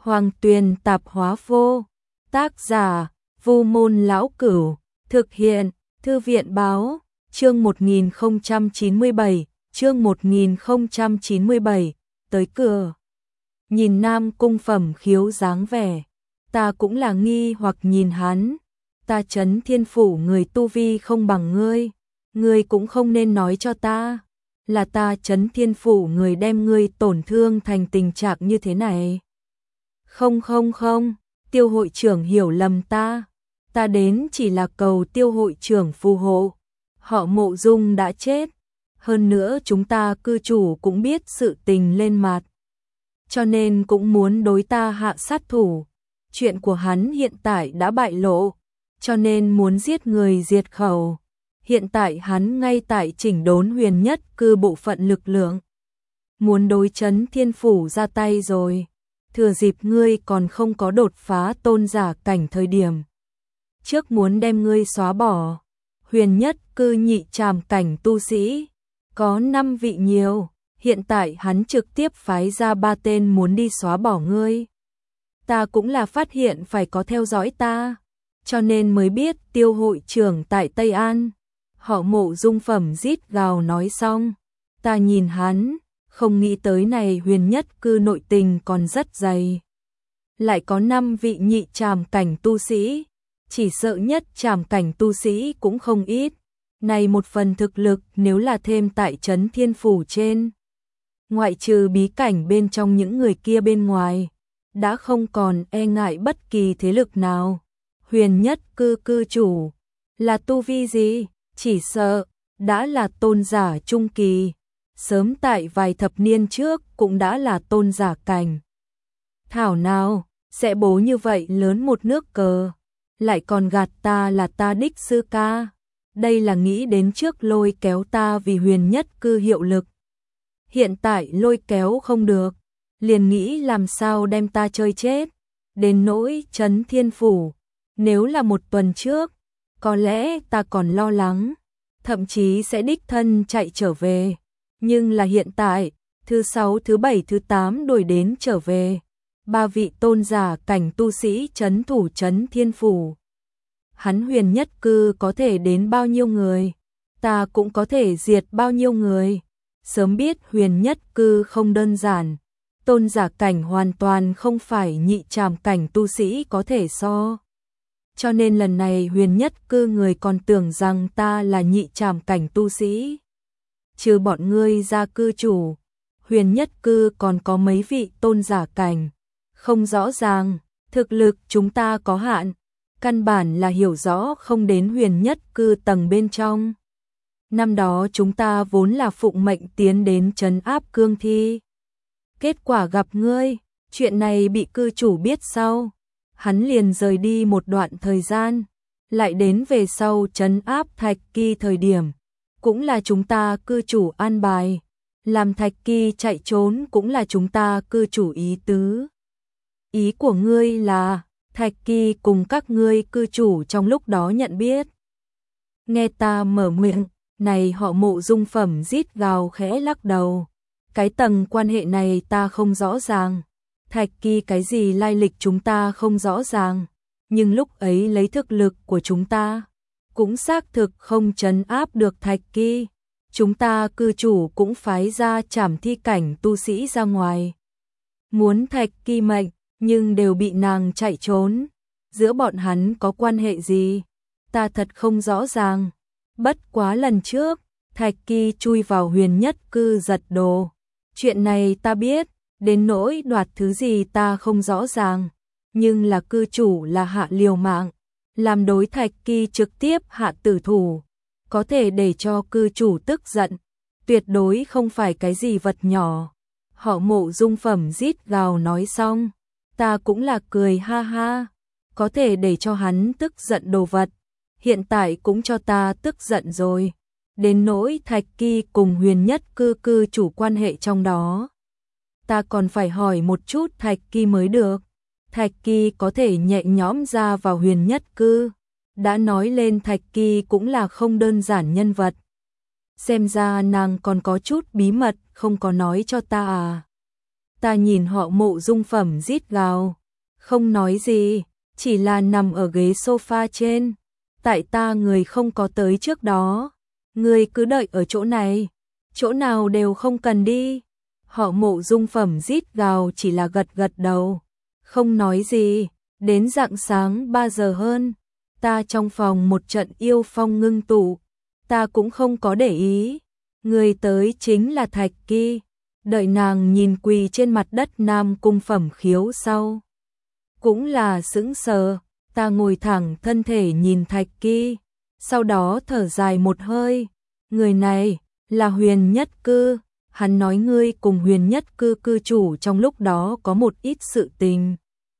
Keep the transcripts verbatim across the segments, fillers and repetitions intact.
Hoàng Tuyền Tạp Hóa Vô. Tác giả Vu Môn Lão Cửu. Thực hiện Thư viện Báo. Chương một nghìn không trăm chín mươi bảy, chương một nghìn không trăm chín mươi bảy, tới cửa. Nhìn Nam Cung Phẩm Khiếu dáng vẻ, ta cũng là nghi hoặc nhìn hắn. Ta Trấn Thiên Phủ người tu vi không bằng ngươi, ngươi cũng không nên nói cho ta, là ta Trấn Thiên Phủ người đem ngươi tổn thương thành tình trạng như thế này. Không không không, Tiêu hội trưởng hiểu lầm ta, ta đến chỉ là cầu Tiêu hội trưởng phù hộ. Họ Mộ Dung đã chết, hơn nữa chúng ta cư chủ cũng biết sự tình lên mặt, cho nên cũng muốn đối ta hạ sát thủ. Chuyện của hắn hiện tại đã bại lộ, cho nên muốn giết người diệt khẩu. Hiện tại hắn ngay tại chỉnh đốn Huyền Nhất cư bộ phận lực lượng, muốn đối Trấn Thiên Phủ ra tay rồi. Thừa dịp ngươi còn không có đột phá tôn giả cảnh thời điểm, trước muốn đem ngươi xóa bỏ. Huyền Nhất cư nhị tràm cảnh tu sĩ, có năm vị nhiều, hiện tại hắn trực tiếp phái ra ba tên muốn đi xóa bỏ ngươi. Ta cũng là phát hiện phải có theo dõi ta, cho nên mới biết Tiêu hội trưởng tại Tây An. Họ Mộ Dung Phẩm rít gào nói xong, ta nhìn hắn, không nghĩ tới này Huyền Nhất cư nội tình còn rất dày. Lại có năm vị nhị tràm cảnh tu sĩ, chỉ sợ nhất tràm cảnh tu sĩ cũng không ít. Này một phần thực lực nếu là thêm tại Trấn Thiên Phủ trên, ngoại trừ bí cảnh bên trong những người kia bên ngoài, đã không còn e ngại bất kỳ thế lực nào. Huyền Nhất cư cư chủ là tu vi gì? Chỉ sợ đã là tôn giả trung kỳ, sớm tại vài thập niên trước cũng đã là tôn giả cảnh. Thảo nào sẽ bố như vậy lớn một nước cờ, lại còn gạt ta là ta đích sư ca. Đây là nghĩ đến trước lôi kéo ta vì Huyền Nhất cư hiệu lực. Hiện tại lôi kéo không được, liền nghĩ làm sao đem ta chơi chết. Đến nỗi Trấn Thiên Phủ, nếu là một tuần trước, có lẽ ta còn lo lắng, thậm chí sẽ đích thân chạy trở về. Nhưng là hiện tại, thứ sáu, thứ bảy, thứ tám đuổi đến trở về. Ba vị tôn giả cảnh tu sĩ trấn thủ Trấn Thiên Phủ. Hắn Huyền Nhất cư có thể đến bao nhiêu người, ta cũng có thể diệt bao nhiêu người. Sớm biết Huyền Nhất cư không đơn giản, tôn giả cảnh hoàn toàn không phải nhị tràm cảnh tu sĩ có thể so. Cho nên lần này Huyền Nhất cư người còn tưởng rằng ta là nhị tràm cảnh tu sĩ. Trừ bọn ngươi ra cư chủ, Huyền Nhất cư còn có mấy vị tôn giả cảnh. Không rõ ràng, thực lực chúng ta có hạn, căn bản là hiểu rõ không đến Huyền Nhất cư tầng bên trong. Năm đó chúng ta vốn là phụng mệnh tiến đến trấn áp cương thi. Kết quả gặp ngươi, chuyện này bị cư chủ biết sau. Hắn liền rời đi một đoạn thời gian, lại đến về sau trấn áp Thạch Kỳ thời điểm. Cũng là chúng ta cư chủ an bài, làm Thạch Kỳ chạy trốn cũng là chúng ta cư chủ ý tứ. Ý của ngươi là Thạch Kỳ cùng các ngươi cư chủ trong lúc đó nhận biết. Nghe ta mở miệng, này Họ Mộ Dung Phẩm rít gào khẽ lắc đầu. Cái tầng quan hệ này ta không rõ ràng. Thạch Kỳ cái gì lai lịch chúng ta không rõ ràng. Nhưng lúc ấy lấy thực lực của chúng ta, cũng xác thực không trấn áp được Thạch Kỳ. Chúng ta cư chủ cũng phái ra trảm thi cảnh tu sĩ ra ngoài, muốn Thạch Kỳ mệnh, nhưng đều bị nàng chạy trốn. Giữa bọn hắn có quan hệ gì, ta thật không rõ ràng. Bất quá lần trước, Thạch Kỳ chui vào Huyền Nhất cư giật đồ. Chuyện này ta biết, đến nỗi đoạt thứ gì ta không rõ ràng. Nhưng là cư chủ là hạ liều mạng, làm đối Thạch Kỳ trực tiếp hạ tử thủ, có thể để cho cư chủ tức giận, tuyệt đối không phải cái gì vật nhỏ. Họ Mộ Dung Phẩm rít gào nói xong, ta cũng là cười ha ha, có thể để cho hắn tức giận đồ vật, hiện tại cũng cho ta tức giận rồi. Đến nỗi Thạch Kỳ cùng Huyền Nhất cư cư chủ quan hệ trong đó, ta còn phải hỏi một chút Thạch Kỳ mới được. Thạch Kỳ có thể nhẹ nhõm ra vào Huyền Nhất cư, đã nói lên Thạch Kỳ cũng là không đơn giản nhân vật. Xem ra nàng còn có chút bí mật không có nói cho ta à. Ta nhìn họ Mộ Dung Phẩm rít gào, không nói gì, chỉ là nằm ở ghế sofa trên. Tại ta người không có tới trước đó, người cứ đợi ở chỗ này, chỗ nào đều không cần đi. Họ Mộ Dung Phẩm rít gào chỉ là gật gật đầu, không nói gì. Đến rạng sáng ba giờ hơn, ta trong phòng một trận yêu phong ngưng tụ, ta cũng không có để ý. Người tới chính là Thạch Kỳ. Đợi nàng nhìn quỳ trên mặt đất Nam Cung Phẩm Khiếu sau, cũng là sững sờ. Ta ngồi thẳng thân thể nhìn Thạch Kỳ, sau đó thở dài một hơi. Người này là Huyền Nhất Cư. Hắn nói ngươi cùng Huyền Nhất Cư cư chủ trong lúc đó có một ít sự tình.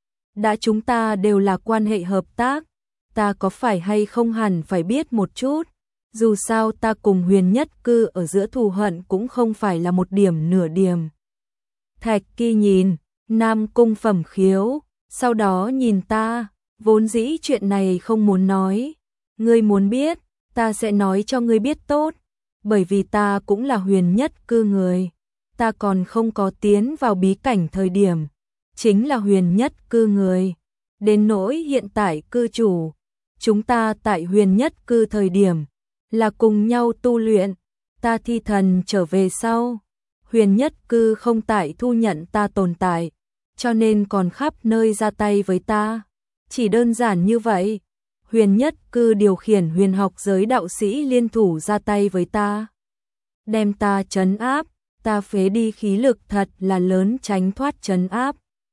Đã chúng ta đều là quan hệ hợp tác, ta có phải hay không hẳn phải biết một chút. Dù sao ta cùng Huyền Nhất Cư ở giữa thù hận cũng không phải là một điểm nửa điểm. Thạch Kỳ nhìn Nam Cung Phẩm Khiếu, sau đó nhìn ta, vốn dĩ chuyện này không muốn nói. Ngươi muốn biết, ta sẽ nói cho ngươi biết tốt, bởi vì ta cũng là Huyền Nhất Cư người. Ta còn không có tiến vào bí cảnh thời điểm, chính là Huyền Nhất Cư người. Đến nỗi hiện tại cư chủ, chúng ta tại Huyền Nhất Cư thời điểm là cùng nhau tu luyện. Ta thi thần trở về sau, Huyền Nhất Cư không tại thu nhận ta tồn tại, cho nên còn khắp nơi ra tay với ta. Chỉ đơn giản như vậy. Huyền Nhất Cư điều khiển huyền học giới đạo sĩ liên thủ ra tay với ta, đem ta trấn áp. Ta phế đi khí lực thật là lớn tránh thoát trấn áp,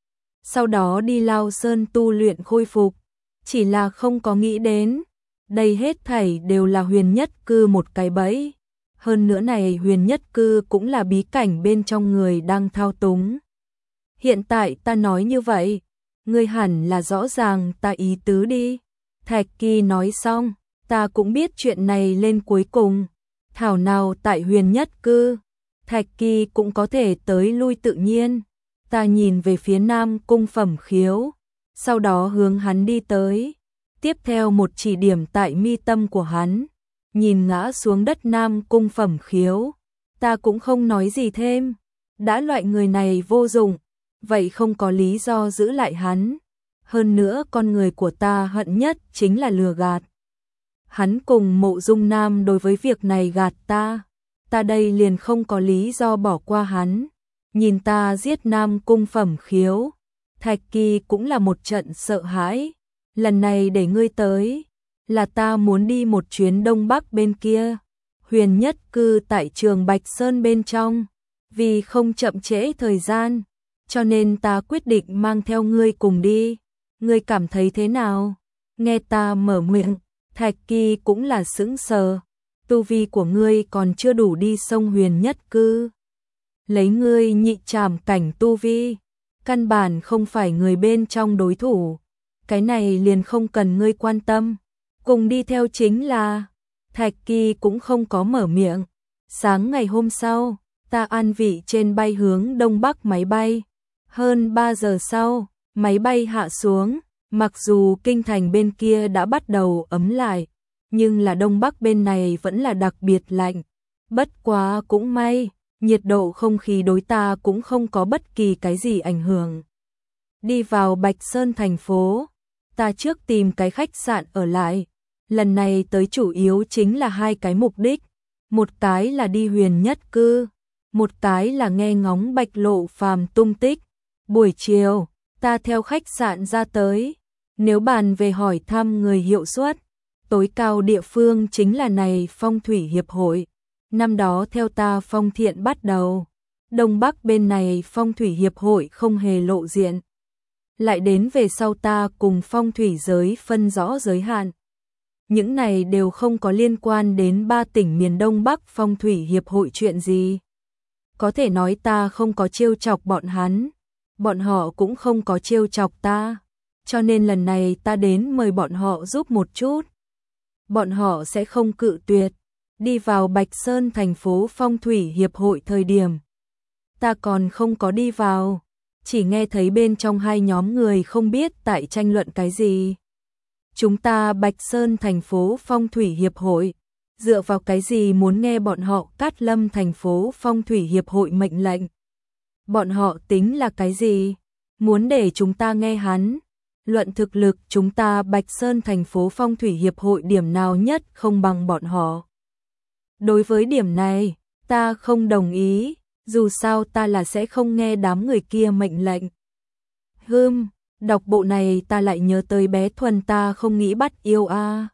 sau đó đi Lao Sơn tu luyện khôi phục. Chỉ là không có nghĩ đến, đây hết thảy đều là Huyền Nhất Cư một cái bẫy. Hơn nữa này Huyền Nhất Cư cũng là bí cảnh bên trong người đang thao túng. Hiện tại ta nói như vậy, ngươi hẳn là rõ ràng ta ý tứ đi. Thạch Kỳ nói xong, ta cũng biết chuyện này lên cuối cùng. Thảo nào tại Huyền Nhất Cư, Thạch Kỳ cũng có thể tới lui tự nhiên. Ta nhìn về phía Nam Cung Phẩm Khiếu, sau đó hướng hắn đi tới. Tiếp theo một chỉ điểm tại mi tâm của hắn, nhìn ngã xuống đất Nam Cung Phẩm Khiếu. Ta cũng không nói gì thêm, đã loại người này vô dụng, vậy không có lý do giữ lại hắn. Hơn nữa con người của ta hận nhất chính là lừa gạt. Hắn cùng Mộ Dung Nam đối với việc này gạt ta, ta đây liền không có lý do bỏ qua hắn. Nhìn ta giết Nam Cung Phẩm Khiếu, Thạch Kỳ cũng là một trận sợ hãi. Lần này để ngươi tới, là ta muốn đi một chuyến Đông Bắc bên kia, Huyền Nhất Cư tại Trường Bạch Sơn bên trong. Vì không chậm trễ thời gian, cho nên ta quyết định mang theo ngươi cùng đi. Ngươi cảm thấy thế nào? Nghe ta mở miệng, Thạch Kỳ cũng là sững sờ. Tu vi của ngươi còn chưa đủ đi sông Huyền Nhất Cư. Lấy ngươi nhị trảm cảnh tu vi, căn bản không phải người bên trong đối thủ. Cái này liền không cần ngươi quan tâm. Cùng đi theo chính là... Thạch Kỳ cũng không có mở miệng. Sáng ngày hôm sau, ta an vị trên bay hướng Đông Bắc máy bay. Hơn ba giờ sau, máy bay hạ xuống. Mặc dù kinh thành bên kia đã bắt đầu ấm lại, nhưng là Đông Bắc bên này vẫn là đặc biệt lạnh. Bất quá cũng may, nhiệt độ không khí đối ta cũng không có bất kỳ cái gì ảnh hưởng. Đi vào Bạch Sơn thành phố, ta trước tìm cái khách sạn ở lại. Lần này tới chủ yếu chính là hai cái mục đích. Một cái là đi Huyền Nhất Cư, một cái là nghe ngóng Bạch Lộ Phàm tung tích. Buổi chiều, ta theo khách sạn ra tới. Nếu bàn về hỏi thăm người hiệu suất, tối cao địa phương chính là này Phong Thủy Hiệp hội. Năm đó theo ta Phong Thiện bắt đầu, Đông Bắc bên này Phong Thủy Hiệp hội không hề lộ diện. Lại đến về sau ta cùng Phong Thủy giới phân rõ giới hạn. Những này đều không có liên quan đến ba tỉnh miền Đông Bắc Phong Thủy Hiệp hội chuyện gì. Có thể nói ta không có trêu chọc bọn hắn, bọn họ cũng không có trêu chọc ta. Cho nên lần này ta đến mời bọn họ giúp một chút. Bọn họ sẽ không cự tuyệt. Đi vào Bạch Sơn thành phố Phong Thủy Hiệp hội thời điểm, ta còn không có đi vào, chỉ nghe thấy bên trong hai nhóm người không biết tại tranh luận cái gì. Chúng ta Bạch Sơn thành phố Phong Thủy Hiệp hội, dựa vào cái gì muốn nghe bọn họ Cát Lâm thành phố Phong Thủy Hiệp hội mệnh lệnh? Bọn họ tính là cái gì? Muốn để chúng ta nghe hắn? Luận thực lực chúng ta Bạch Sơn thành phố phong thủy hiệp hội điểm nào nhất không bằng bọn họ. Đối với điểm này, ta không đồng ý, dù sao ta là sẽ không nghe đám người kia mệnh lệnh. Hừm, đọc bộ này ta lại nhớ tới bé Thuần ta không nghĩ bắt yêu a.